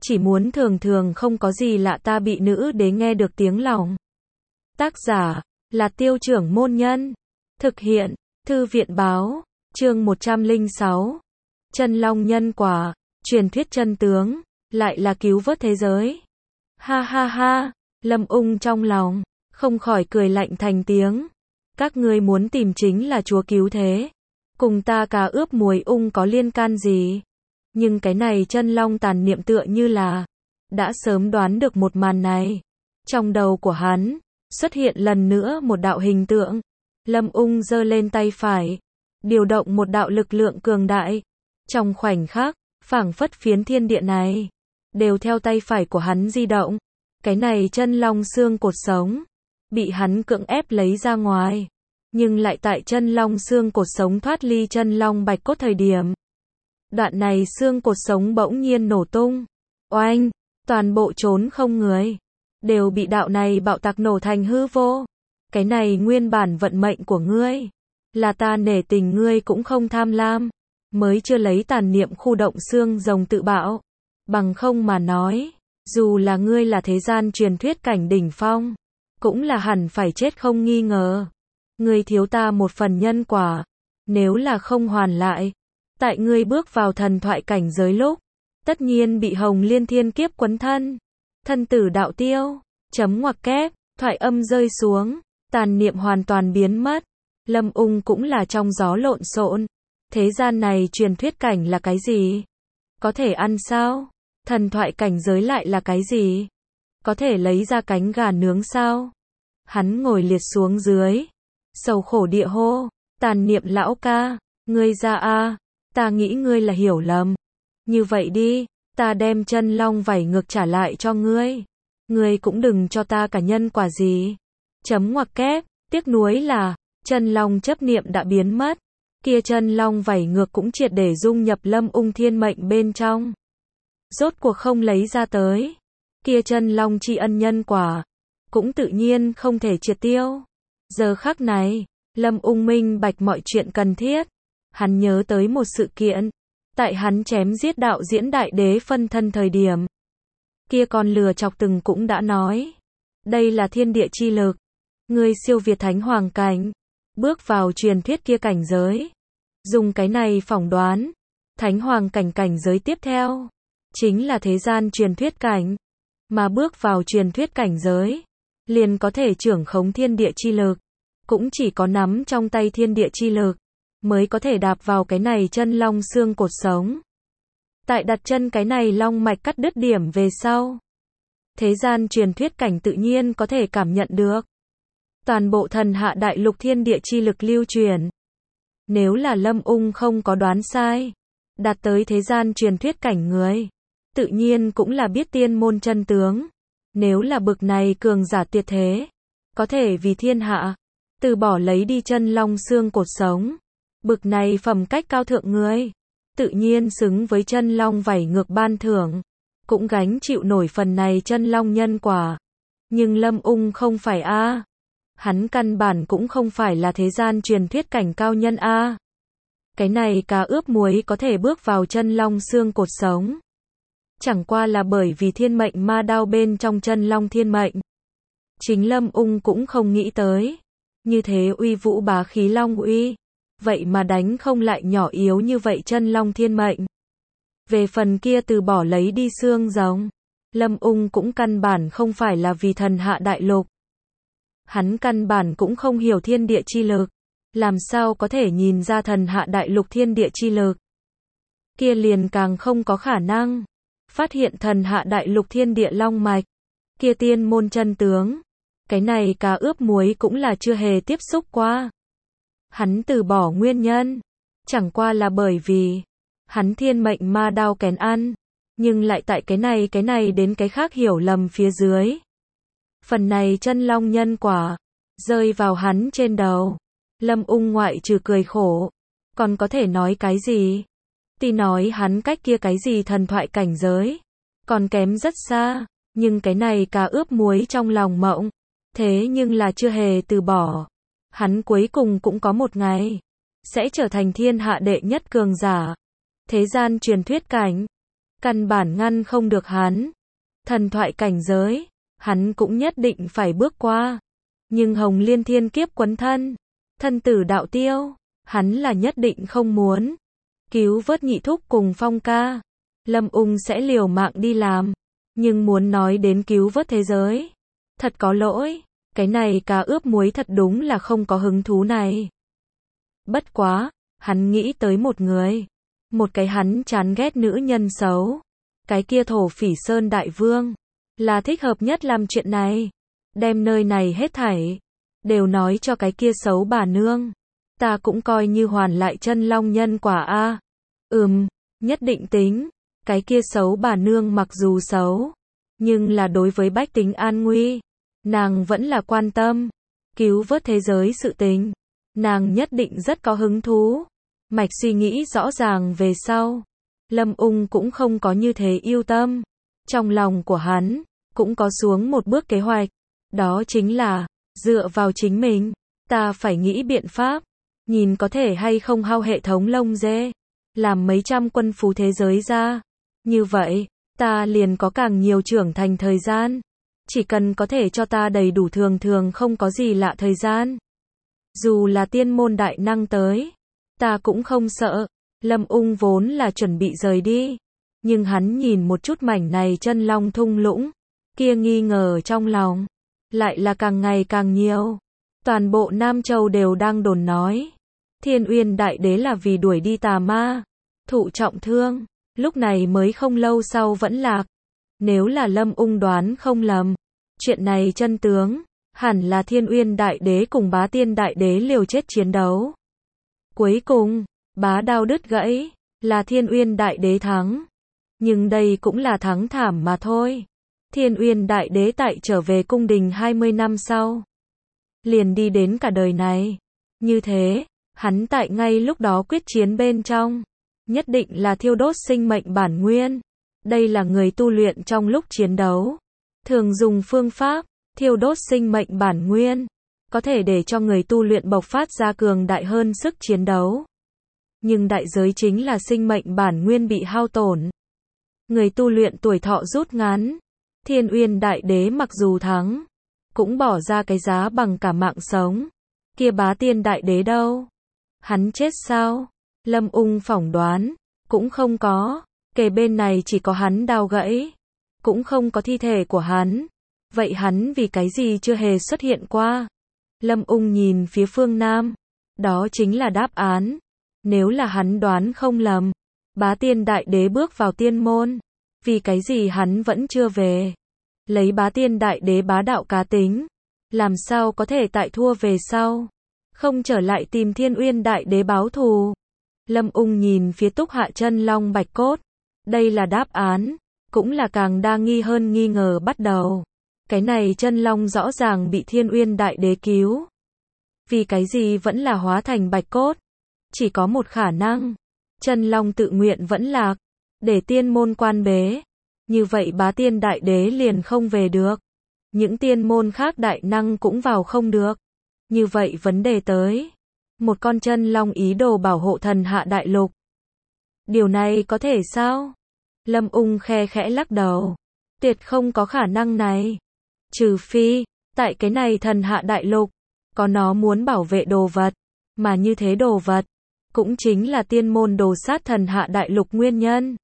chỉ muốn thường thường không có gì lạ ta bị nữ đế nghe được tiếng lòng. Tác giả là Tiêu Trưởng Môn Nhân. Thực hiện Thư viện Báo. Chương 106. Chân long nhân quả, truyền thuyết chân tướng, lại là cứu vớt thế giới. Ha ha ha, Lâm Ung trong lòng không khỏi cười lạnh thành tiếng. Các ngươi muốn tìm chính là chúa cứu thế, cùng ta cá ướp muối ung có liên can gì? Nhưng cái này chân long tàn niệm tựa như là đã sớm đoán được một màn này. Trong đầu của hắn xuất hiện lần nữa một đạo hình tượng. Lâm Ung giơ lên tay phải, điều động một đạo lực lượng cường đại. Trong khoảnh khắc, phảng phất phiến thiên địa này đều theo tay phải của hắn di động. Cái này chân long xương cột sống bị hắn cưỡng ép lấy ra ngoài, nhưng lại tại chân long xương cột sống thoát ly chân long bạch cốt thời điểm, đoạn này xương cột sống bỗng nhiên nổ tung. Oanh, toàn bộ trốn không người đều bị đạo này bạo tạc nổ thành hư vô. Cái này nguyên bản vận mệnh của ngươi, là ta nể tình ngươi cũng không tham lam, mới chưa lấy tàn niệm khu động xương rồng tự bạo. Bằng không mà nói, dù là ngươi là thế gian truyền thuyết cảnh đỉnh phong, cũng là hẳn phải chết không nghi ngờ. Ngươi thiếu ta một phần nhân quả, nếu là không hoàn lại, tại ngươi bước vào thần thoại cảnh giới lúc, tất nhiên bị hồng liên thiên kiếp quấn thân. Thân tử đạo tiêu, chấm ngoặc kép, thoại âm rơi xuống, tàn niệm hoàn toàn biến mất. Lâm Ung cũng là trong gió lộn xộn. Thế gian này truyền thuyết cảnh là cái gì? Có thể ăn sao? Thần thoại cảnh giới lại là cái gì? Có thể lấy ra cánh gà nướng sao? Hắn ngồi liệt xuống dưới, sầu khổ địa hô, tàn niệm lão ca, ngươi ra a, ta nghĩ ngươi là hiểu lầm. Như vậy đi, ta đem chân long vảy ngược trả lại cho ngươi. Ngươi cũng đừng cho ta cả nhân quả gì. Chấm ngoặc kép, tiếc nuối là, chân long chấp niệm đã biến mất. Kia chân long vảy ngược cũng triệt để dung nhập Lâm Ung thiên mệnh bên trong. Rốt cuộc không lấy ra tới. Kia chân long tri ân nhân quả, cũng tự nhiên không thể triệt tiêu. Giờ khắc này, Lâm Ung minh bạch mọi chuyện cần thiết. Hắn nhớ tới một sự kiện. Tại hắn chém giết đạo diễn đại đế phân thân thời điểm, kia con lừa chọc từng cũng đã nói, đây là thiên địa chi lực. Ngươi siêu việt thánh hoàng cảnh, bước vào truyền thuyết kia cảnh giới. Dùng cái này phỏng đoán, thánh hoàng cảnh cảnh giới tiếp theo chính là thế gian truyền thuyết cảnh, mà bước vào truyền thuyết cảnh giới liền có thể trưởng khống thiên địa chi lực, cũng chỉ có nắm trong tay thiên địa chi lực mới có thể đạp vào cái này chân long xương cột sống. Tại đặt chân cái này long mạch cắt đứt điểm về sau, thế gian truyền thuyết cảnh tự nhiên có thể cảm nhận được toàn bộ thần hạ đại lục thiên địa chi lực lưu truyền. Nếu là Lâm Ung không có đoán sai, đạt tới thế gian truyền thuyết cảnh người, tự nhiên cũng là biết tiên môn chân tướng. Nếu là bực này cường giả tuyệt thế, có thể vì thiên hạ từ bỏ lấy đi chân long xương cột sống, bực này phẩm cách cao thượng người, tự nhiên xứng với chân long vảy ngược ban thưởng, cũng gánh chịu nổi phần này chân long nhân quả. Nhưng Lâm Ung không phải a, hắn căn bản cũng không phải là thế gian truyền thuyết cảnh cao nhân a. Cái này cá ướp muối có thể bước vào chân long xương cột sống, chẳng qua là bởi vì thiên mệnh ma đao bên trong chân long thiên mệnh. Chính Lâm Ung cũng không nghĩ tới, như thế uy vũ bá khí long uy, vậy mà đánh không lại nhỏ yếu như vậy chân long thiên mệnh. Về phần kia từ bỏ lấy đi xương rồng, Lâm Ung cũng căn bản không phải là vì thần hạ đại lục. Hắn căn bản cũng không hiểu thiên địa chi lực, làm sao có thể nhìn ra thần hạ đại lục thiên địa chi lực. Kia liền càng không có khả năng phát hiện thần hạ đại lục thiên địa long mạch, kia tiên môn chân tướng. Cái này cá ướp muối cũng là chưa hề tiếp xúc qua. Hắn từ bỏ nguyên nhân, chẳng qua là bởi vì hắn thiên mệnh ma đao kén ăn, nhưng lại tại cái này đến cái khác hiểu lầm phía dưới. Phần này chân long nhân quả rơi vào hắn trên đầu. Lâm Ung ngoại trừ cười khổ, còn có thể nói cái gì? Tuy nói hắn cách kia cái gì thần thoại cảnh giới còn kém rất xa, nhưng cái này cá ướp muối trong lòng mộng, thế nhưng là chưa hề từ bỏ. Hắn cuối cùng cũng có một ngày sẽ trở thành thiên hạ đệ nhất cường giả, thế gian truyền thuyết cảnh. căn bản ngăn không được hắn. Thần thoại cảnh giới, hắn cũng nhất định phải bước qua. Nhưng Hồng Liên thiên kiếp quấn thân, thân tử đạo tiêu, hắn là nhất định không muốn. Cứu vớt Nhị Thúc cùng Phong ca, Lâm Ung sẽ liều mạng đi làm. Nhưng muốn nói đến cứu vớt thế giới, thật có lỗi, cái này cá ướp muối thật đúng là không có hứng thú này. Bất quá, hắn nghĩ tới một người, một cái hắn chán ghét nữ nhân xấu. Cái kia Thổ Phỉ Sơn đại vương, là thích hợp nhất làm chuyện này. Đem nơi này hết thảy, đều nói cho cái kia xấu bà nương. Ta cũng coi như hoàn lại chân long nhân quả a. Nhất định tính. Cái kia xấu bà nương mặc dù xấu, nhưng là đối với bách tính an nguy, nàng vẫn là quan tâm. Cứu vớt thế giới sự tình, nàng nhất định rất có hứng thú. Mạch suy nghĩ rõ ràng về sau, Lâm Ung cũng không có như thế yêu tâm. Trong lòng của hắn, cũng có xuống một bước kế hoạch. Đó chính là, dựa vào chính mình, ta phải nghĩ biện pháp, nhìn có thể hay không hao hệ thống lông dê, làm mấy trăm quân phú thế giới ra. Như vậy, ta liền có càng nhiều trưởng thành thời gian. Chỉ cần có thể cho ta đầy đủ thường thường không có gì lạ thời gian. Dù là tiên môn đại năng tới, ta cũng không sợ. Lâm Ung vốn là chuẩn bị rời đi. Nhưng hắn nhìn một chút mảnh này chân long thung lũng, kia nghi ngờ trong lòng, lại là càng ngày càng nhiều. Toàn bộ Nam Châu đều đang đồn nói, Thiên Uyên Đại Đế là vì đuổi đi tà ma, thụ trọng thương, lúc này mới không lâu sau vẫn lạc. Nếu là Lâm Ung đoán không lầm, chuyện này chân tướng, hẳn là Thiên Uyên Đại Đế cùng Bá Tiên Đại Đế liều chết chiến đấu. Cuối cùng, bá đao đứt gãy, là Thiên Uyên Đại Đế thắng. Nhưng đây cũng là thắng thảm mà thôi. Thiên Uyên Đại Đế tại trở về cung đình 20 năm sau, liền đi đến cả đời này. Như thế, hắn tại ngay lúc đó quyết chiến bên trong, nhất định là thiêu đốt sinh mệnh bản nguyên. Đây là người tu luyện trong lúc chiến đấu, thường dùng phương pháp, thiêu đốt sinh mệnh bản nguyên, có thể để cho người tu luyện bộc phát ra cường đại hơn sức chiến đấu. Nhưng đại giới chính là sinh mệnh bản nguyên bị hao tổn. Người tu luyện tuổi thọ rút ngắn. Thiên Uyên Đại Đế mặc dù thắng, cũng bỏ ra cái giá bằng cả mạng sống. Kia Bá Tiên Đại Đế đâu? Hắn chết sao? Lâm Ung phỏng đoán, cũng không có. Kề bên này chỉ có hắn đao gãy, cũng không có thi thể của hắn. Vậy hắn vì cái gì chưa hề xuất hiện qua? Lâm Ung nhìn phía phương Nam. Đó chính là đáp án. Nếu là hắn đoán không lầm, Bá Tiên Đại Đế bước vào tiên môn. Vì cái gì hắn vẫn chưa về? Lấy Bá Tiên Đại Đế bá đạo cá tính, làm sao có thể tại thua về sau, không trở lại tìm Thiên Uyên Đại Đế báo thù? Lâm Ung nhìn phía Túc Hạ chân long bạch cốt. Đây là đáp án, cũng là càng đa nghi hơn nghi ngờ bắt đầu. Cái này chân long rõ ràng bị Thiên Uyên Đại Đế cứu. Vì cái gì vẫn là hóa thành bạch cốt? Chỉ có một khả năng, chân long tự nguyện vẫn lạc, để tiên môn quan bế. Như vậy Bá Tiên Đại Đế liền không về được. Những tiên môn khác đại năng cũng vào không được. Như vậy vấn đề tới, một con chân long ý đồ bảo hộ thần hạ đại lục. Điều này có thể sao? Lâm Ung khe khẽ lắc đầu. Tuyệt không có khả năng này. Trừ phi, tại cái này thần hạ đại lục, có nó muốn bảo vệ đồ vật. Mà như thế đồ vật, cũng chính là tiên môn đồ sát thần hạ đại lục nguyên nhân.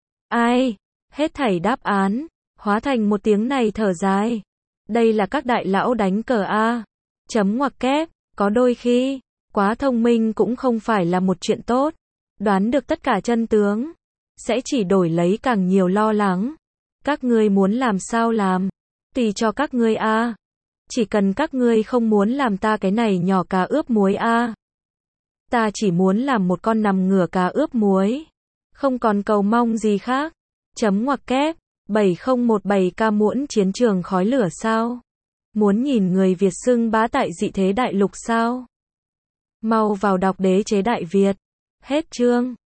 Ai? Hết thảy đáp án, hóa thành một tiếng này thở dài. Đây là các đại lão đánh cờ A. Chấm ngoặc kép, có đôi khi, quá thông minh cũng không phải là một chuyện tốt. Đoán được tất cả chân tướng, sẽ chỉ đổi lấy càng nhiều lo lắng. Các ngươi muốn làm sao làm, tùy cho các ngươi A. Chỉ cần các ngươi không muốn làm ta cái này nhỏ cá ướp muối A. Ta chỉ muốn làm một con nằm ngửa cá ướp muối. Không còn cầu mong gì khác. Chấm ngoặc kép, 7017K muỗng chiến trường khói lửa sao? Muốn nhìn người Việt xưng bá tại dị thế đại lục sao? Mau vào đọc Đế chế Đại Việt. Hết chương.